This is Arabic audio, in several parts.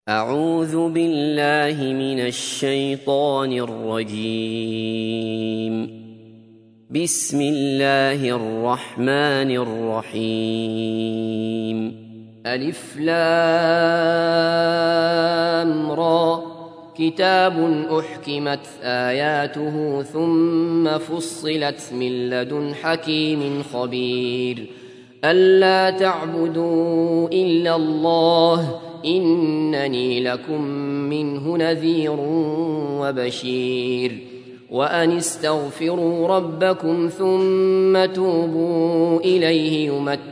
أعوذ بالله من الشيطان الرجيم. بسم الله الرحمن الرحيم. ألف لام را، كتاب أحكمت آياته ثم فصلت من لدن حكيم خبير. ألا تعبدوا إلا الله إنني لكم منه نذير وبشير. وأن استغفروا ربكم ثم توبوا إليه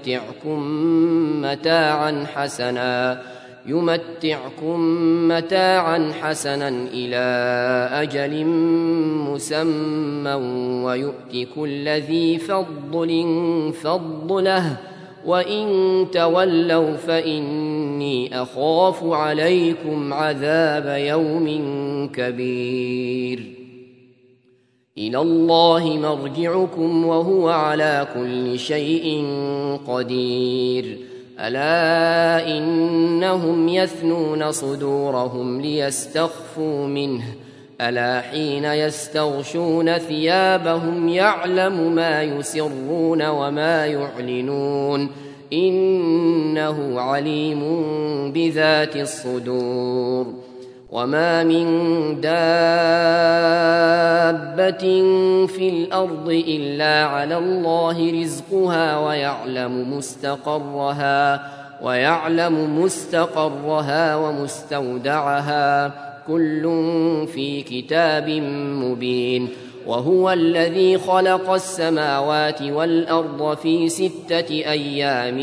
يمتعكم متاعا حسنا إلى أجل مسمى ويؤت كل ذي فضل فضله، وإن تولوا فإني أخاف عليكم عذاب يوم كبير. إلى الله مرجعكم وهو على كل شيء قدير. ألا إنهم يثنون صدورهم ليستخفوا منه، ألا حين يستغشون ثيابهم يعلم ما يسرون وما يعلنون إنه عليم بذات الصدور. وما من دابة في الأرض إلا على الله رزقها ويعلم مستقرها ومستودعها، كل في كتاب مبين. وهو الذي خلق السماوات والأرض في 6 أيام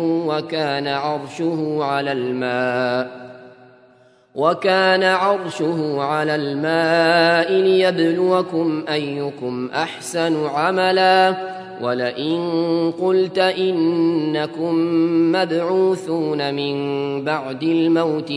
وكان عرشه على الماء ليبلوكم أيكم أحسن عملا. ولئن قلت إنكم مبعوثون من بعد الموت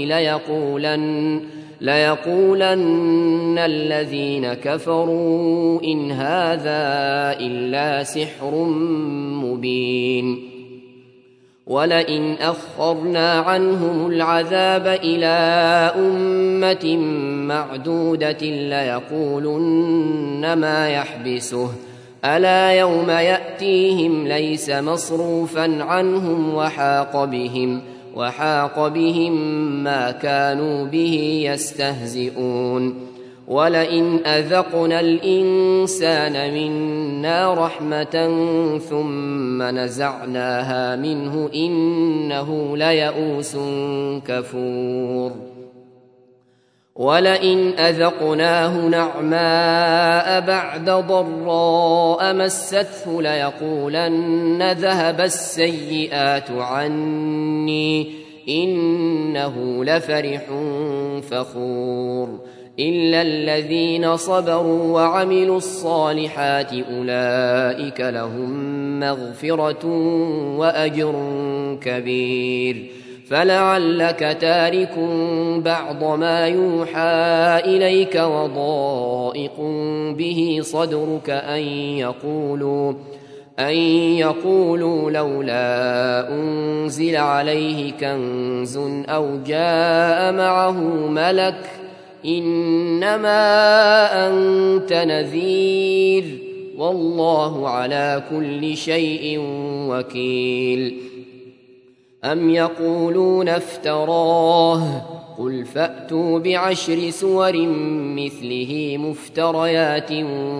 ليقولن الذين كفروا إن هذا إلا سحر مبين. ولئن أخرنا عنهم العذاب إلى أمة معدودة ليقولن ما يحبسه، ألا يوم يأتيهم ليس مصروفا عنهم وحاق بهم ما كانوا به يستهزئون. ولئن أذقنا الإنسان منا رحمة ثم نزعناها منه إنه ليئوس كفور. ولئن أذقناه نعماء بعد ضراء مسته ليقولن ذهب السيئات عني إنه لفرح فخور. إلا الذين صبروا وعملوا الصالحات أولئك لهم مغفرة وأجر كبير. فلعلك تارك بعض ما يوحى إليك وضائق به صدرك أن يقولوا لولا أنزل عليه كنز أو جاء معه ملك إنما أنت نذير والله على كل شيء وكيل. أم يقولون افتراه قل فأتوا ب10 سور مثله مفتريات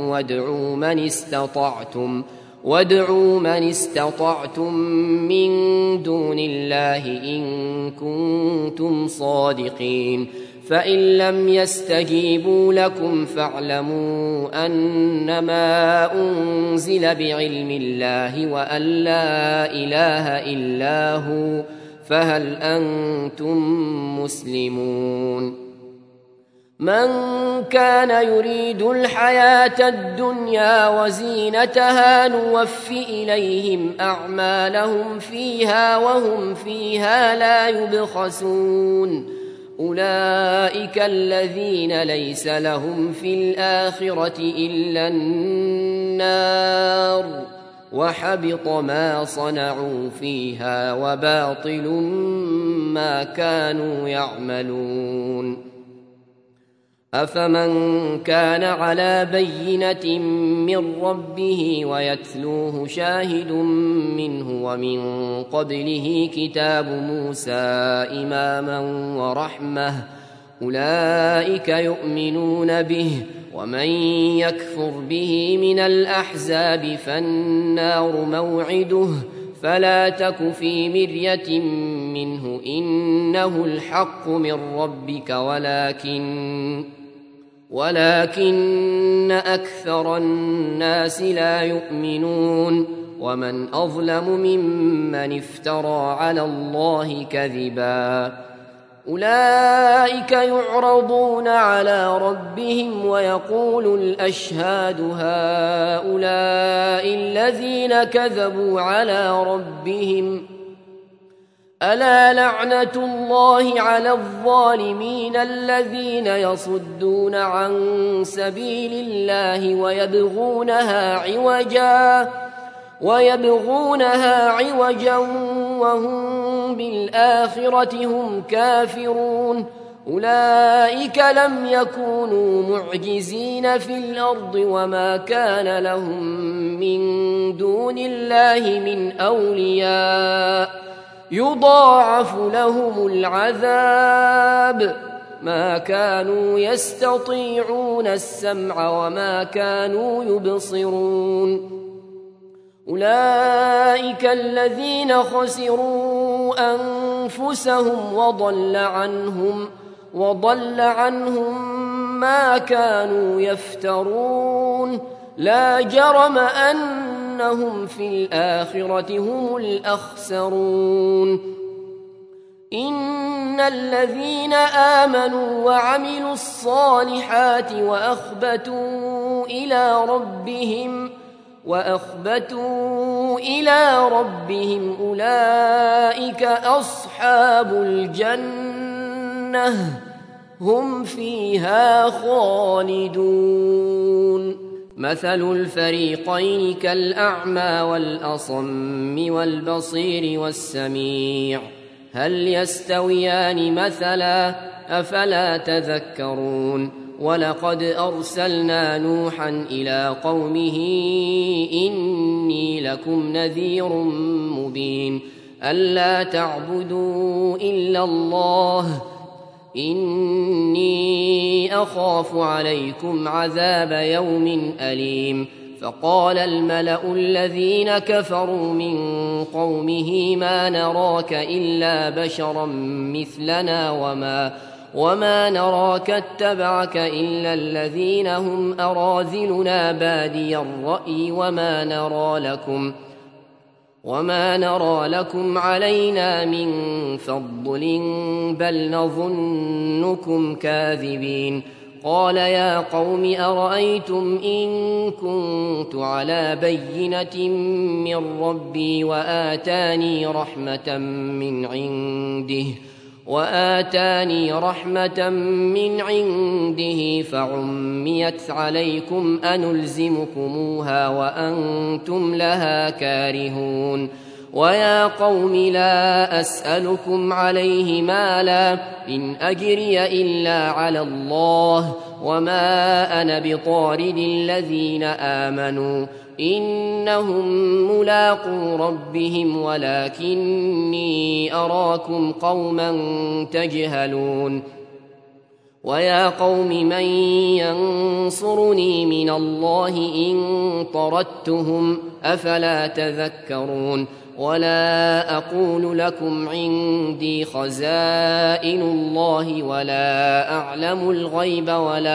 وادعوا من استطعتم من دون الله إن كنتم صادقين. فإن لم يستجيبوا لكم فاعلموا أنما أنزل بعلم الله وأن لا إله إلا هو، فهل أنتم مسلمون؟ من كان يريد الحياة الدنيا وزينتها نوف إليهم أعمالهم فيها وهم فيها لا يبخسون. أولئك الذين ليس لهم في الآخرة إلا النار وحبط ما صنعوا فيها وباطل ما كانوا يعملون. أفمن كان على بينة من ربه ويتلوه شاهد منه ومن قبله كتاب موسى إماما ورحمة أولئك يؤمنون به، ومن يكفر به من الأحزاب فالنار موعده، فلا تك في مرية منه إنه الحق من ربك ولكن أكثر الناس لا يؤمنون. ومن أظلم ممن افترى على الله كذبا. أولئك يعرضون على ربهم ويقول الأشهاد هؤلاء الذين كذبوا على ربهم ألا لعنة الله على الظالمين الذين يصدون عن سبيل الله ويبغونها عوجا وهم بالآخرة هم كافرون. أولئك لم يكونوا معجزين في الأرض وما كان لهم من دون الله من أولياء يضاعف لهم العذاب ما كانوا يستطيعون السمع وما كانوا يبصرون. أولئك الذين خسروا أنفسهم وضل عنهم ما كانوا يفترون. لا جرم أنهم في الآخرة هم الأخسرون. إن الذين آمنوا وعملوا الصالحات وأخبتوا إلى ربهم أولئك أصحاب الجنة هم فيها خالدون. مثل الفريقين كالأعمى والأصم والبصير والسميع هل يستويان مثلا أفلا تذكرون. ولقد أرسلنا نوحا إلى قومه إني لكم نذير مبين ألا تعبدوا إلا الله إني أخاف عليكم عذاب يوم أليم. فقال الملأ الذين كفروا من قومه ما نراك إلا بشرا مثلنا وما نراك اتبعك إلا الذين هم أراذلنا بادي الرأي وما نرى لكم علينا من فضل بل نظنكم كاذبين. قال يا قوم أرأيتم إن كنت على بينة من ربي وآتاني رحمة من عنده فعميت عليكم أنلزمكموها وأنتم لها كارهون. ويا قوم لا أسألكم عليه مالا إن أجري إلا على الله وما أنا بطارد الذين آمنوا إنهم ملاقو ربهم ولكني أراكم قوما تجهلون. ويا قوم من ينصرني من الله إن طردتهم أفلا تذكرون. ولا أقول لكم عندي خزائن الله ولا أعلم الغيب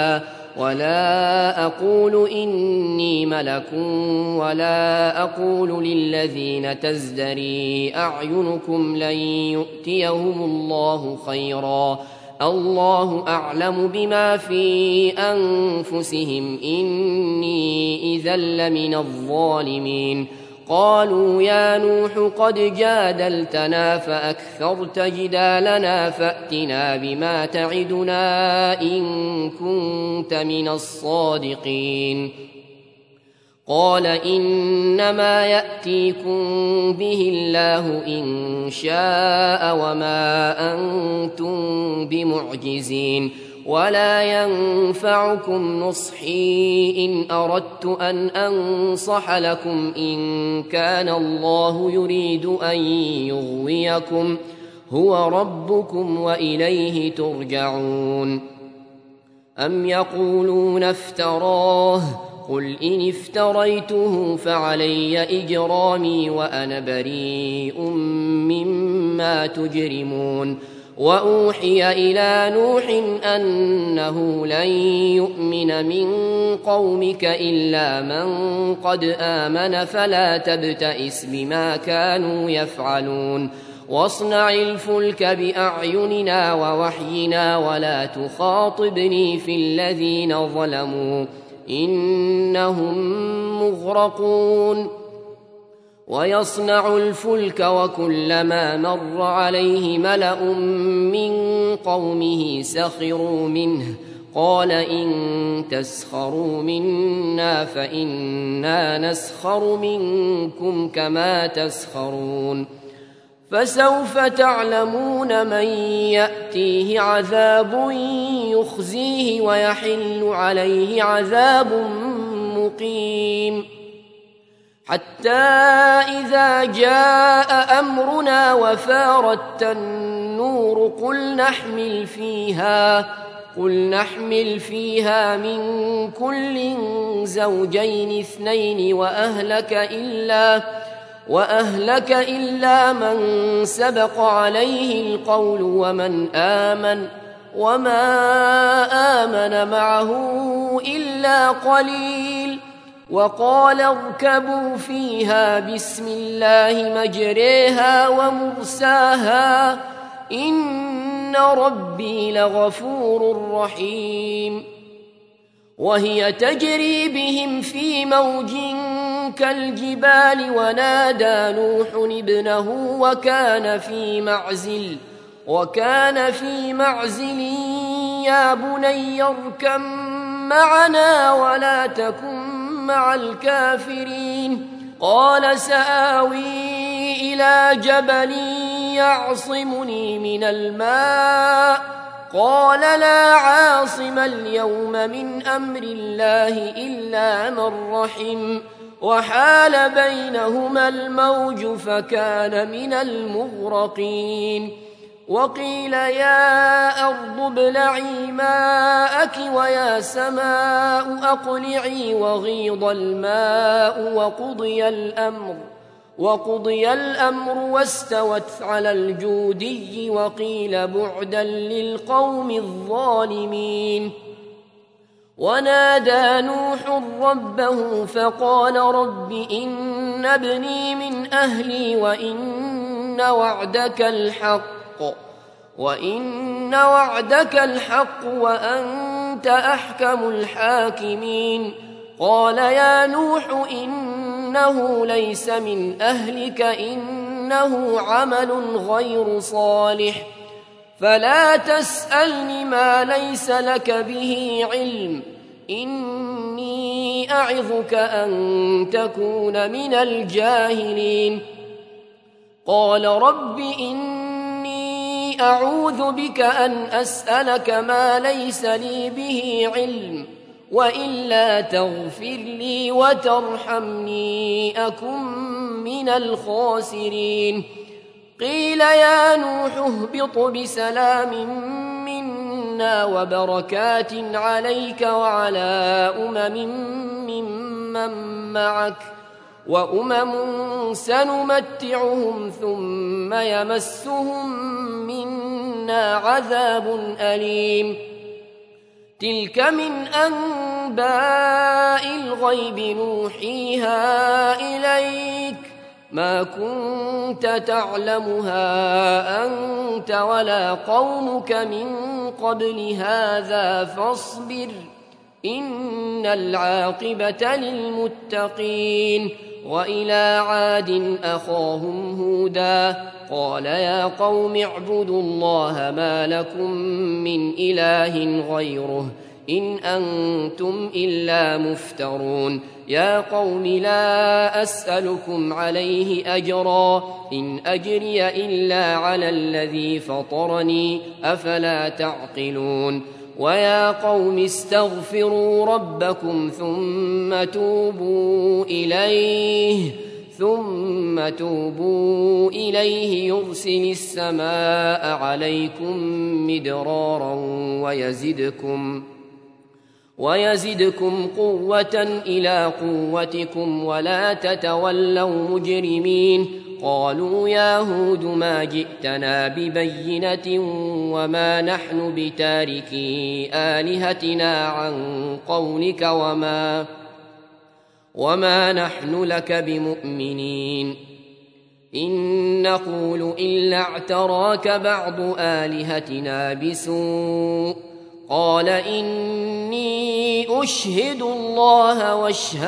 ولا أقول إني ملك ولا أقول للذين تزدري أعينكم لن يؤتيهم الله خيرا الله أعلم بما في أنفسهم إني إذا لمن الظالمين. قالوا يا نوح قد جادلتنا فأكثرت جدالنا فأتنا بما تعدنا إن كنت من الصادقين. قال إنما يأتيكم به الله إن شاء وما أنتم بمعجزين ولا ينفعكم نصحي إن أردت أن أنصح لكم إن كان الله يريد أن يغويكم هو ربكم وإليه ترجعون. أم يقولون افتراه قل إن افتريته فعلي إجرامي وأنا بريء مما تجرمون. وأوحي إلى نوح أنه لن يؤمن من قومك إلا من قد آمن فلا تبتئس بما كانوا يفعلون واصنع الفلك بأعيننا ووحينا ولا تخاطبني في الذين ظلموا إنهم مغرقون. ويصنع الفلك وكلما مر عليه ملأ من قومه سخروا منه قال إن تسخروا منا فإنا نسخر منكم كما تسخرون. فسوف تعلمون من يأتيه عذاب يخزيه ويحل عليه عذاب مقيم. حتى إذا جاء أمرنا وفارت النور قل نحمل فيها من كل زوجين اثنين وأهلك إلا من سبق عليه القول ومن آمن وما آمن معه إلا قليل. وقال اركبوا فيها بسم الله مجريها ومرساها إن ربي لغفور رحيم. وهي تجري بهم في موج كالجبال ونادى نوح ابنه وكان في معزل يا بني اركب معنا ولا تكن مع الكافرين. قال سآوي إلى جبل يعصمني من الماء قال لا عاصم اليوم من أمر الله إلا من رحم وحال بينهما الموج فكان من المغرقين. وقيل يا أرض ابلعي ماءك ويا سماء أقلعي وغيض الماء وقضي الأمر واستوت على الجودي وقيل بعدا للقوم الظالمين. ونادى نوح ربه فقال رب إن ابني من أهلي وإن وعدك الحق وأنت أحكم الحاكمين. قال يا نوح إنه ليس من أهلك إنه عمل غير صالح فلا تسألني ما ليس لك به علم إني أعظك أن تكون من الجاهلين. قال رب إني أعوذ بك أن أسألك ما ليس لي به علم وإلا تغفر لي وترحمني أكن من الخاسرين. قيل يا نوح اهبط بسلام منا وبركات عليك وعلى ممن معك وأمم سنمتعهم ثم يمسهم منا عذاب أليم. تلك من أنباء الغيب نوحيها إليك ما كنت تعلمها أنت ولا قومك من قبل هذا فاصبر إن العاقبة للمتقين. وإلى عاد أخاهم هودا قال يا قوم اعبدوا الله ما لكم من إله غيره إن أنتم إلا مفترون يا قوم لا أسألكم عليه أجرا إن أجري إلا على الذي فطرني أفلا تعقلون ويا قوم استغفروا ربكم ثم توبوا إليه يرسل السماء عليكم مدرارا ويزدكم قوة إلى قوتكم ولا تتولوا مجرمين قالوا يا هود ما جئتنا ببينة وما نحن بتاركي آلهتنا عن قولك وما نحن لك بمؤمنين إن نقول إلا اعتراك بعض آلهتنا بسوء قال إني أشهد الله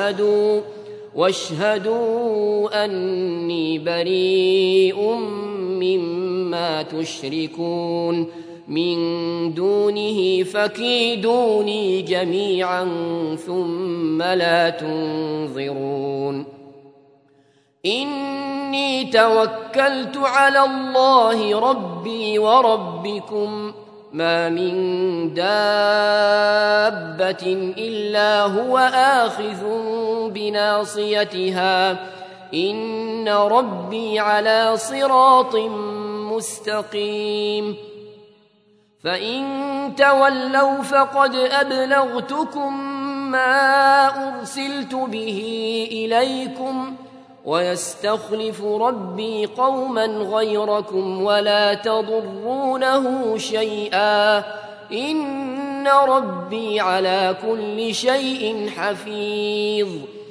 واشهدوا أني بريء مما تشركون من دونه فكيدوني جميعا ثم لا تنظرون إني توكلت على الله ربي وربكم ما من دابة إلا هو آخذ بناصيتها إن ربي على صراط مستقيم فإن تولوا فقد أبلغتكم ما أرسلت به إليكم ويستخلف ربي قوما غيركم ولا تضرونه شيئا إن ربي على كل شيء حفيظ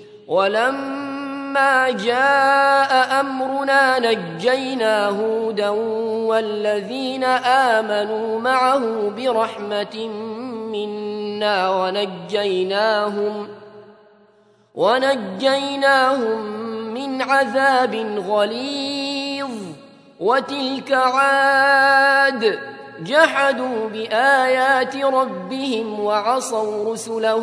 ولما جاء أمرنا نجينا هودا والذين آمنوا معه برحمة منا ونجيناهم من عذاب غليظ وتلك عاد جحدوا بآيات ربهم وعصوا رسله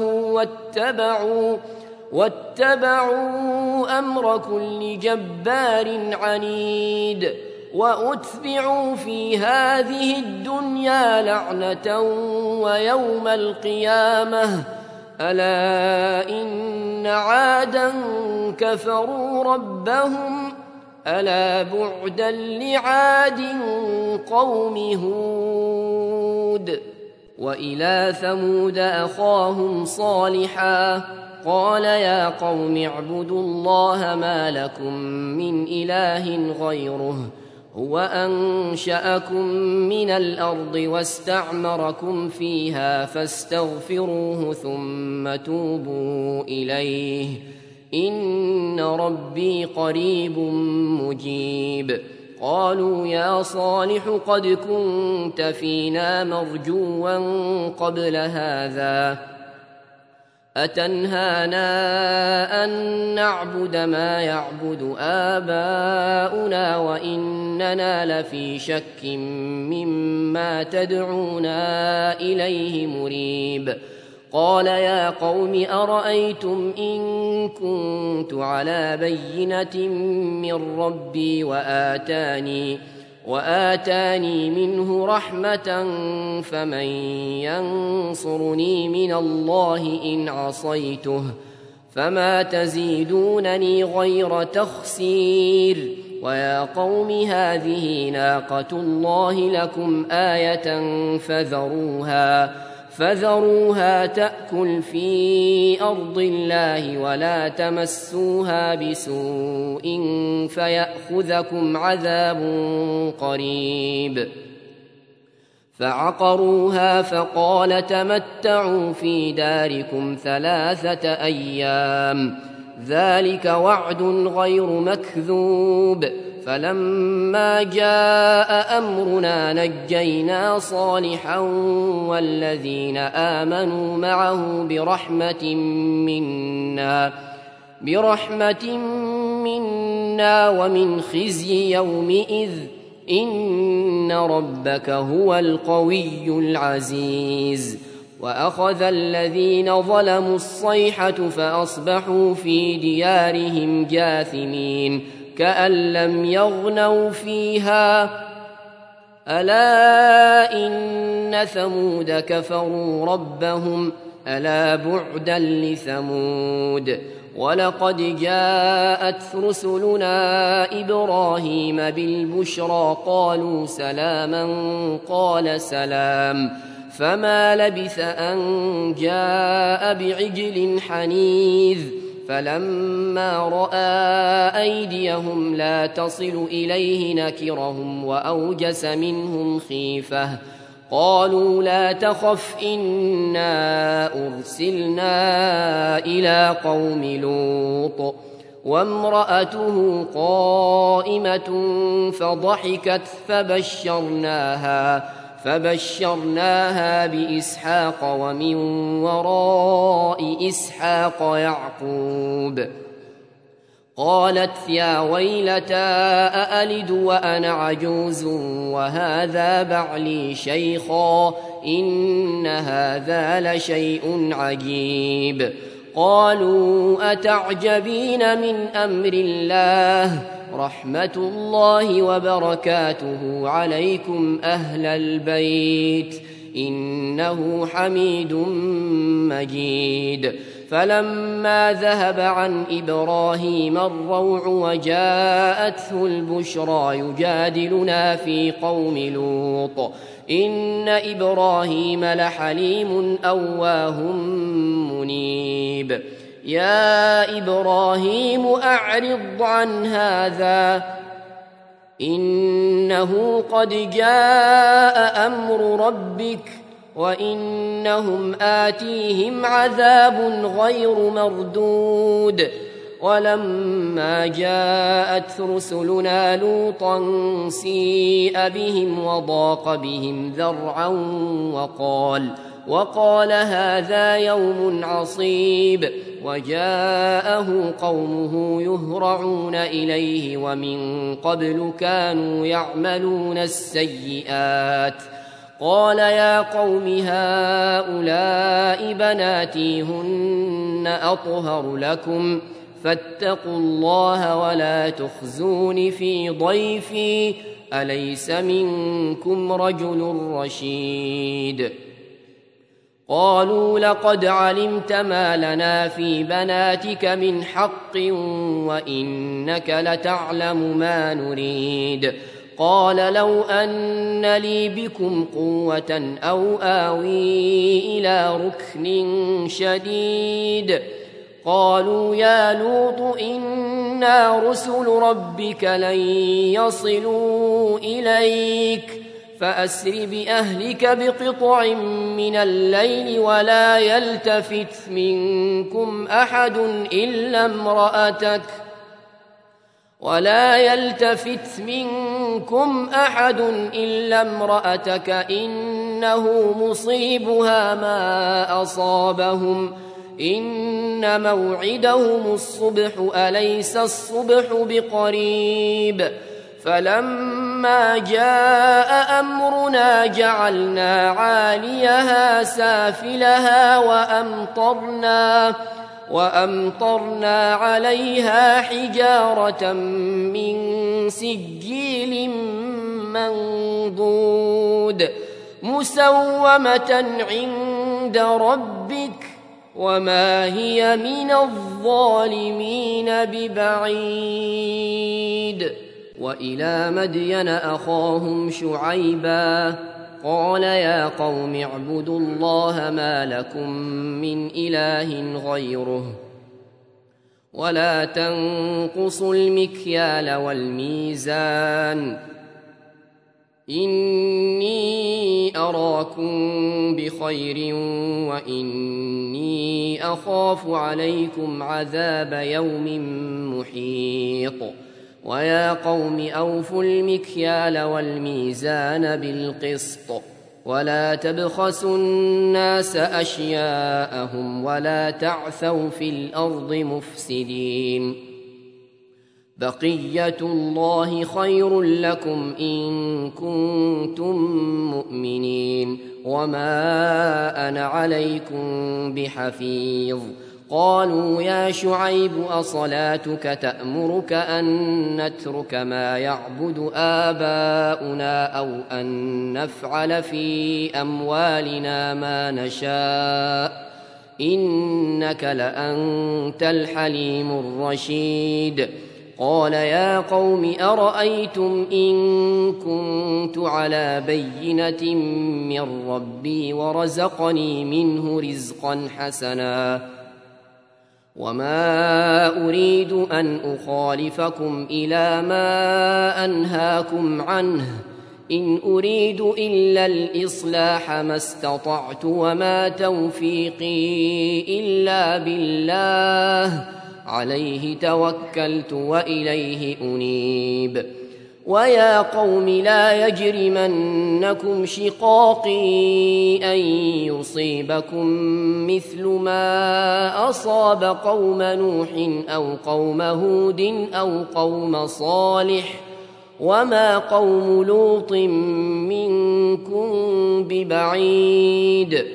واتبعوا أمر كل جبار عنيد وأتبعوا في هذه الدنيا لعنة ويوم القيامة ألا إن عادا كفروا ربهم ألا بعدا لعاد قوم هود وإلى ثمود أخاهم صالحا قال يا قوم اعبدوا الله ما لكم من إله غيره هو أنشأكم من الأرض واستعمركم فيها فاستغفروه ثم توبوا إليه إن ربي قريب مجيب قالوا يا صالح قد كنت فينا مرجوا قبل هذا أتنهانا أن نعبد ما يعبد آباؤنا وإننا لفي شك مما تدعونا إليه مريب قال يا قوم أرأيتم إن كنت على بينة من ربي وآتاني منه رحمة فمن ينصرني من الله إن عصيته فما تزيدونني غير تخسير ويا قوم هذه ناقة الله لكم آية فذروها تأكل في أرض الله ولا تمسوها بسوء فيأخذكم عذاب قريب فعقروها فقال تمتعوا في داركم 3 أيام ذلك وعد غير مكذوب فلما جاء أمرنا نجينا صالحا والذين آمنوا معه برحمة منا ومن خزي يومئذ إن ربك هو القوي العزيز وأخذ الذين ظلموا الصيحة فأصبحوا في ديارهم جاثمين كأن لم يغنوا فيها ألا إن ثمود كفروا ربهم ألا بعدا لثمود ولقد جاءت رسلنا إبراهيم بالبشرى قالوا سلاما قال سلام فما لبث أن جاء بعجل حنيذ فلما رأى أيديهم لا تصل إليه نكرهم وأوجس منهم خيفة قالوا لا تخف إنا أرسلنا إلى قوم لوط وامرأته قائمة فضحكت فبشرناها بإسحاق ومن وراء إسحاق يعقوب قالت يا ويلتى أألد وأنا عجوز وهذا بعلي شيخا إن هذا لشيء عجيب قالوا أتعجبين من أمر الله رحمة الله وبركاته عليكم أهل البيت إنه حميد مجيد فلما ذهب عن إبراهيم الروع وجاءته البشرى يجادلنا في قوم لوط إن إبراهيم لحليم أواه منيب يا إبراهيم أعرض عن هذا إنه قد جاء أمر ربك وإنهم آتيهم عذاب غير مردود ولما جاءت رسلنا لوطا سيء بهم وضاق بهم ذرعا وقال هذا يوم عصيب وجاءه قومه يهرعون إليه ومن قبل كانوا يعملون السيئات قال يا قوم هؤلاء بناتي هن أطهر لكم فاتقوا الله ولا تخزون في ضيفي أليس منكم رجل رشيد قالوا لقد علمت ما لنا في بناتك من حق وإنك لتعلم ما نريد قال لو أن لي بكم قوة أو آوي إلى ركن شديد قالوا يا لوط إنا رسل ربك لن يصلوا إليك فأسر بأهلك بقطع من الليل ولا يلتفت منكم أحد إلا امرأتك إنه مصيبها ما أصابهم إن موعدهم الصبح أليس الصبح بقريب فلما جاء أمرنا جعلنا عاليها سافلها وأمطرنا عليها حجارة من سجيل منضود مسومة عند ربك وما هي من الظالمين ببعيد وإلى مدين أخاهم شعيبا قال يا قوم اعبدوا الله ما لكم من إله غيره ولا تنقصوا المكيال والميزان إني أراكم بخير وإني أخاف عليكم عذاب يوم محيط ويا قوم أوفوا المكيال والميزان بالقسط ولا تبخسوا الناس أشياءهم ولا تعثوا في الأرض مفسدين بقية الله خير لكم إن كنتم مؤمنين وما أنا عليكم بحفيظ. قالوا يا شعيب أصلاتك تأمرك أن نترك ما يعبد آباؤنا أو أن نفعل في أموالنا ما نشاء إنك لأنت الحليم الرشيد. قال يا قوم أرأيتم إن كنت على بينة من ربي ورزقني منه رزقا حسنا وما أريد أن أخالفكم إلى ما أنهاكم عنه إن أريد إلا الإصلاح ما استطعت وما توفيقي إلا بالله عليه توكلت وإليه أنيب. ويا قوم لا يجرمنكم شقاقي أن يصيبكم مثل ما أصاب قوم نوح أو قوم هود أو قوم صالح وما قوم لوط منكم ببعيد.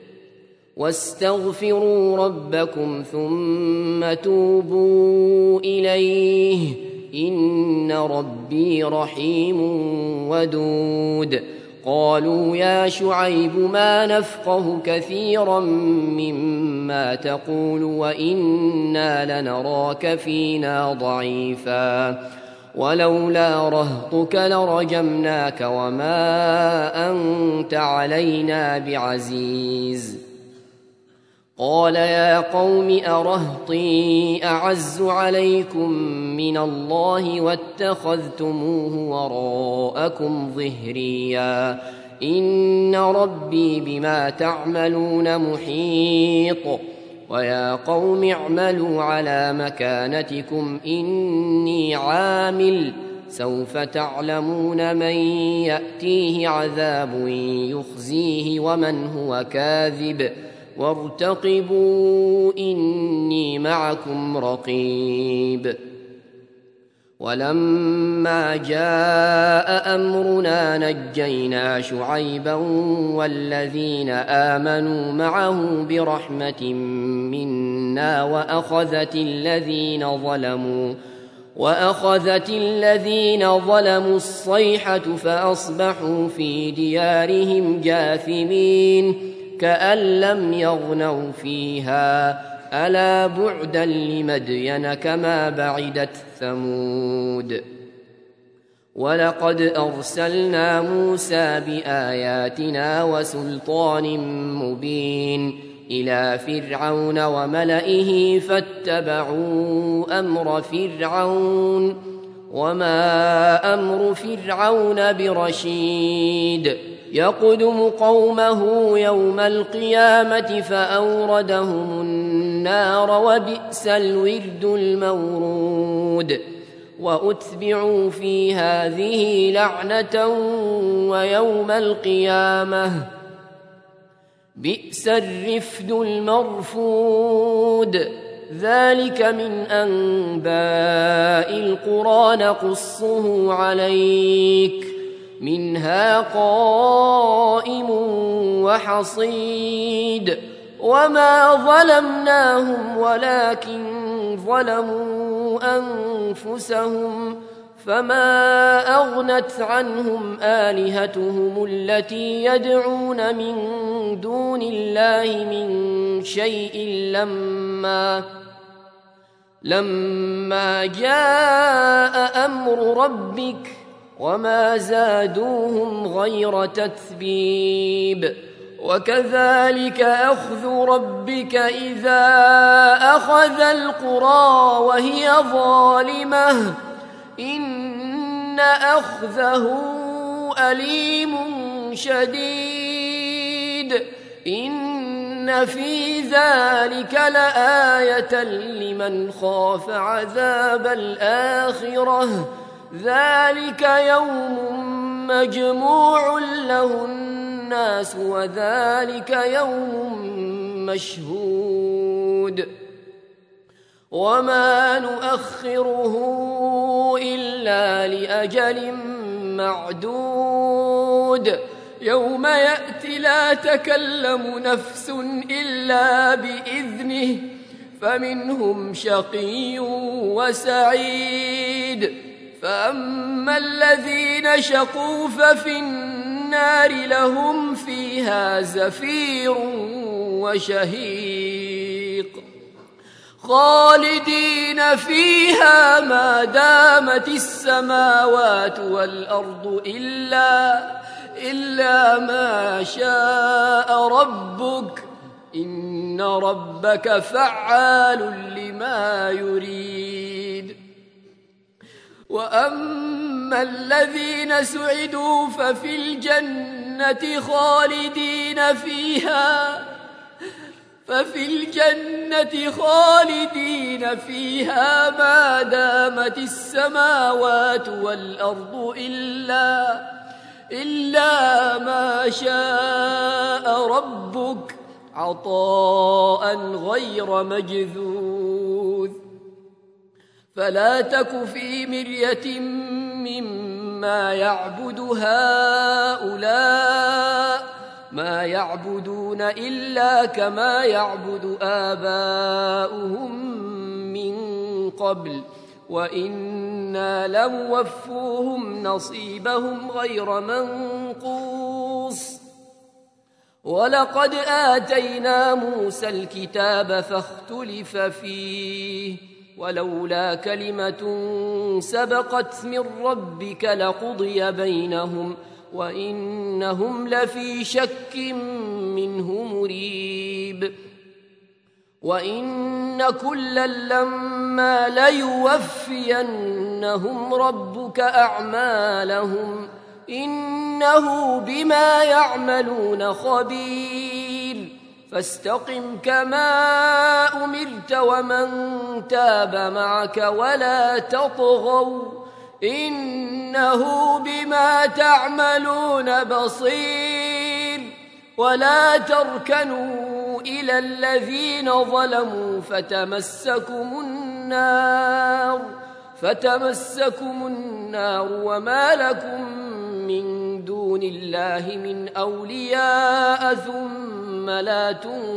واستغفروا ربكم ثم توبوا إليه إن ربي رحيم ودود. قالوا يا شعيب ما نفقه كثيرا مما تقول وإنا لنراك فينا ضعيفا ولولا رهطك لرجمناك وما أنت علينا بعزيز. قال يا قوم أرهطي أعز عليكم من الله واتخذتموه وراءكم ظهريا إن ربي بما تعملون محيط. ويا قوم اعملوا على مكانتكم إني عامل سوف تعلمون من يأتيه عذاب يخزيه ومن هو كاذب وارتقبوا إني معكم رقيب. ولما جاء أمرنا نجينا شعيبا والذين آمنوا معه برحمة منا وأخذت الذين ظلموا الصيحة فأصبحوا في ديارهم جاثمين كأن لم يغنوا فيها ألا بعدا لمدين كما بعدت ثمود. ولقد أرسلنا موسى بآياتنا وسلطان مبين إلى فرعون وملئه فاتبعوا أمر فرعون وما أمر فرعون برشيد. يقدم قومه يوم القيامة فأوردهم النار وبئس الورد المورود. وأتبعوا في هذه لعنة ويوم القيامة بئس الرفد المرفود. ذلك من أنباء القرى نقصه عليك منها قائم وحصيد. وما ظلمناهم ولكن ظلموا أنفسهم فما أغنت عنهم آلهتهم التي يدعون من دون الله من شيء لما جاء أمر ربك وما زادوهم غير تتبيب. وكذلك أخذ ربك إذا أخذ القرى وهي ظالمة إن أخذه أليم شديد. إن في ذلك لآية لمن خاف عذاب الآخرة ذلك يوم مجموع له الناس وذلك يوم مشهود. وما نؤخره إلا لأجل معدود يوم يأتي لا تكلم نفس إلا بإذنه فمنهم شقي وسعيد فأما الذين شقوا ففي النار لهم فيها زفير وشهيق خالدين فيها ما دامت السماوات والأرض إلا ما شاء ربك إن ربك فعال لما يريد وأما الذين سعدوا ففي الجنة خالدين فيها ما دامت السماوات والأرض إلا ما شاء ربك عطاء غير مجذوذ فلا تك في مرية مما يعبد هؤلاء ما يعبدون إلا كما يعبد آباؤهم من قبل وإنا لموفوهم نصيبهم غير منقوص ولقد آتينا موسى الكتاب فاختلف فيه ولولا كلمة سبقت من ربك لقضي بينهم وإنهم لفي شك منه مريب وإن كلا لما ليوفينهم ربك أعمالهم إنه بما يعملون خبير فاستقم كما أمرت ومن تاب معك ولا تطغوا إنه بما تعملون بصير ولا تركنوا إلى الذين ظلموا فتمسكم النار وما لكم من دون الله من أولياء ثم لا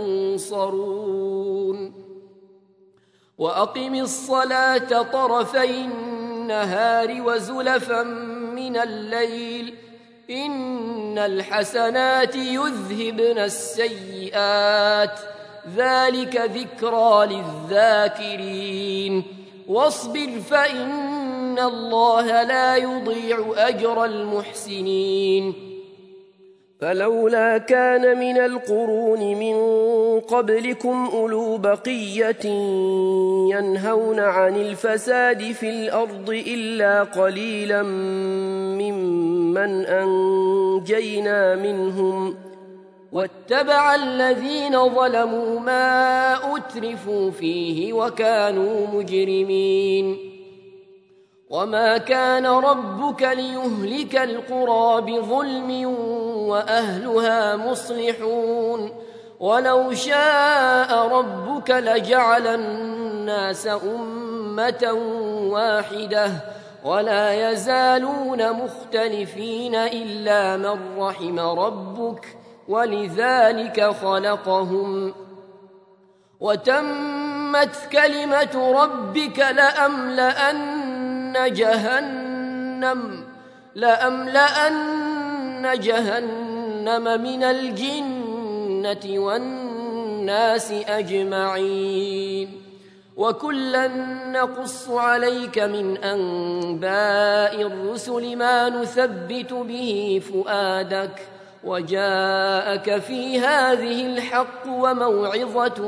تنصرون وأقم الصلاة طرفي النهار وزلفا من الليل إن الحسنات يذهبن السيئات ذلك ذكرى للذاكرين واصبر فإن الله لا يضيع أجر المحسنين فلولا كان من القرون من قبلكم أولو بقية ينهون عن الفساد في الأرض إلا قليلا ممن أنجينا منهم واتبع الذين ظلموا ما أترفوا فيه وكانوا مجرمين وما كان ربك ليهلك القرى بظلم وأهلها مصلحون ولو شاء ربك لجعل الناس أمة واحدة ولا يزالون مختلفين إلا من رحم ربك ولذلك خلقهم وتمت كلمة ربك لأملأن جهنم من الجنة والناس أجمعين وكلا نقص عليك من أنباء الرسل ما نثبت به فؤادك وجاءك في هذه الحق وموعظة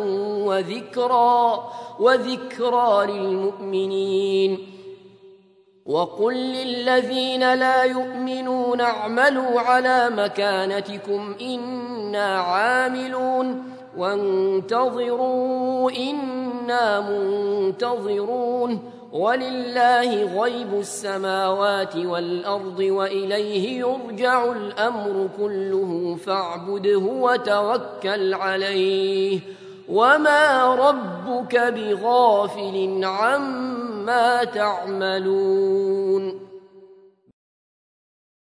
وذكرى للمؤمنين وقل للذين لا يؤمنون اعملوا على مكانتكم إنا عاملون وانتظروا إنا منتظرون ولله غيب السماوات والأرض وإليه يرجع الأمر كله فاعبده وتوكل عليه وما ربك بغافل عما تعملون